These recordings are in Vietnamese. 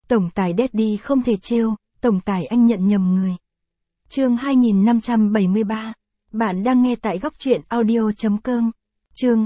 Tổng tài Daddy không thể trêu, tổng tài anh nhận nhầm người. Chương 2573. Bạn đang nghe tại góc truyện audio.com. Chương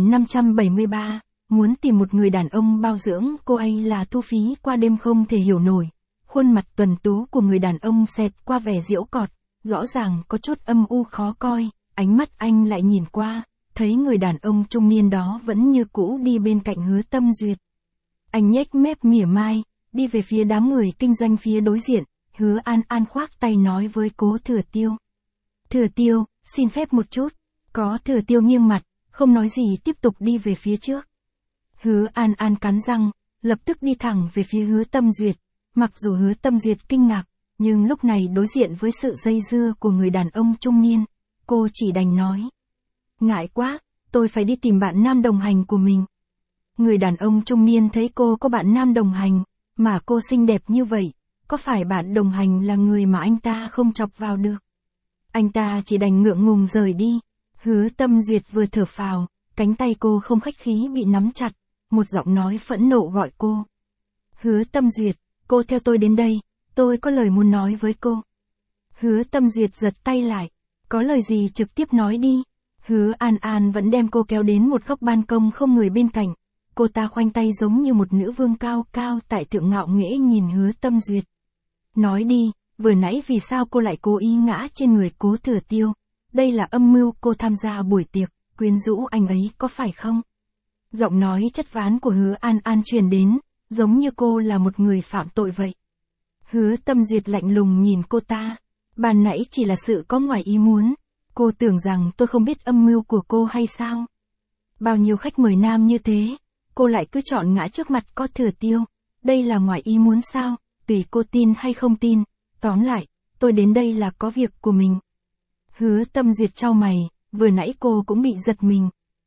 2573. Muốn tìm một người đàn ông bao dưỡng cô ấy là thu phí qua đêm không thể hiểu nổi. Khuôn mặt tuần tú của người đàn ông xẹt qua vẻ giễu cợt, rõ ràng có chút âm u khó coi, ánh mắt anh lại nhìn qua, thấy người đàn ông trung niên đó vẫn như cũ đi bên cạnh Hứa Tâm Duyệt. Anh nhếch mép mỉa mai, đi về phía đám người kinh doanh phía đối diện, Hứa An An khoác tay nói với Cố Thừa Tiêu. Thừa Tiêu, xin phép một chút. Có Thừa Tiêu nghiêng mặt, không nói gì tiếp tục đi về phía trước. Hứa An An cắn răng, lập tức đi thẳng về phía Hứa Tâm Duyệt. Mặc dù Hứa Tâm Duyệt kinh ngạc, nhưng lúc này đối diện với sự dây dưa của người đàn ông trung niên, cô chỉ đành nói. Ngại quá, tôi phải đi tìm bạn nam đồng hành của mình. Người đàn ông trung niên thấy cô có bạn nam đồng hành, mà cô xinh đẹp như vậy, có phải bạn đồng hành là người mà anh ta không chọc vào được? Anh ta chỉ đành ngượng ngùng rời đi. Hứa Tâm Duyệt vừa thở phào, cánh tay cô không khách khí bị nắm chặt, một giọng nói phẫn nộ gọi cô. Hứa Tâm Duyệt, cô theo tôi đến đây, tôi có lời muốn nói với cô. Hứa Tâm Duyệt giật tay lại, có lời gì trực tiếp nói đi. Hứa An An vẫn đem cô kéo đến một góc ban công không người bên cạnh. Cô ta khoanh tay giống như một nữ vương cao cao tại thượng ngạo nghễ nhìn Hứa Tâm Duyệt. Nói đi, vừa nãy vì sao cô lại cố ý ngã trên người Cố Thừa Tiêu? Đây là âm mưu cô tham gia buổi tiệc, quyến rũ anh ấy có phải không? Giọng nói chất ván của Hứa An An truyền đến, giống như cô là một người phạm tội vậy. Hứa Tâm Duyệt lạnh lùng nhìn cô ta. Ban nãy chỉ là sự có ngoài ý muốn. Cô tưởng rằng tôi không biết âm mưu của cô hay sao? Bao nhiêu khách mời nam như thế, cô lại cứ chọn ngã trước mặt Cố Thừa Tiêu. Đây là ngoài ý muốn sao? Tùy cô tin hay không tin. Tóm lại, tôi đến đây là có việc của mình. Hứa Tâm Duyệt chau mày, vừa nãy cô cũng bị giật mình.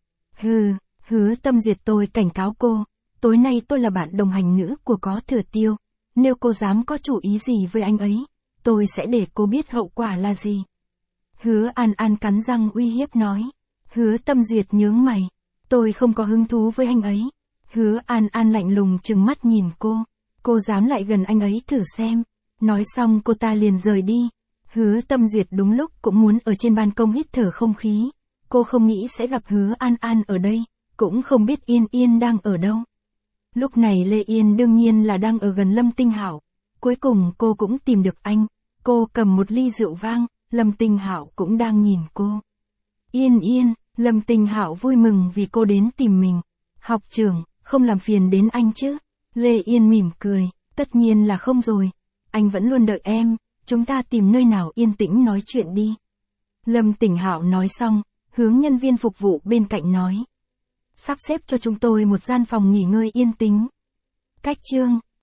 Hứa Tâm Duyệt, tôi cảnh cáo cô, tối nay tôi là bạn đồng hành nữ của Cố Thừa Tiêu. Nếu cô dám có chủ ý gì với anh ấy, tôi sẽ để cô biết hậu quả là gì. Hứa An An cắn răng uy hiếp nói. Hứa Tâm Duyệt nhướng mày, tôi không có hứng thú với anh ấy. Hứa An An lạnh lùng trừng mắt nhìn cô dám lại gần anh ấy thử xem. Nói xong cô ta liền rời đi. Hứa Tâm Duyệt đúng lúc cũng muốn ở trên ban công hít thở không khí. Cô không nghĩ sẽ gặp Hứa An An ở đây, cũng không biết Yên Yên đang ở đâu. Lúc này Lê Yên đương nhiên là đang ở gần Lâm Tinh Hạo. Cuối cùng cô cũng tìm được anh. Cô cầm một ly rượu vang, Lâm Tinh Hạo cũng đang nhìn cô. Yên Yên, Lâm Tinh Hạo vui mừng vì cô đến tìm mình. Học trưởng, không làm phiền đến anh chứ? Lê Yên mỉm cười, tất nhiên là không rồi. Anh vẫn luôn đợi em, chúng ta tìm nơi nào yên tĩnh nói chuyện đi. Lâm Tinh Hạo nói xong, hướng nhân viên phục vụ bên cạnh nói. Sắp xếp cho chúng tôi một gian phòng nghỉ ngơi yên tĩnh. Cách chương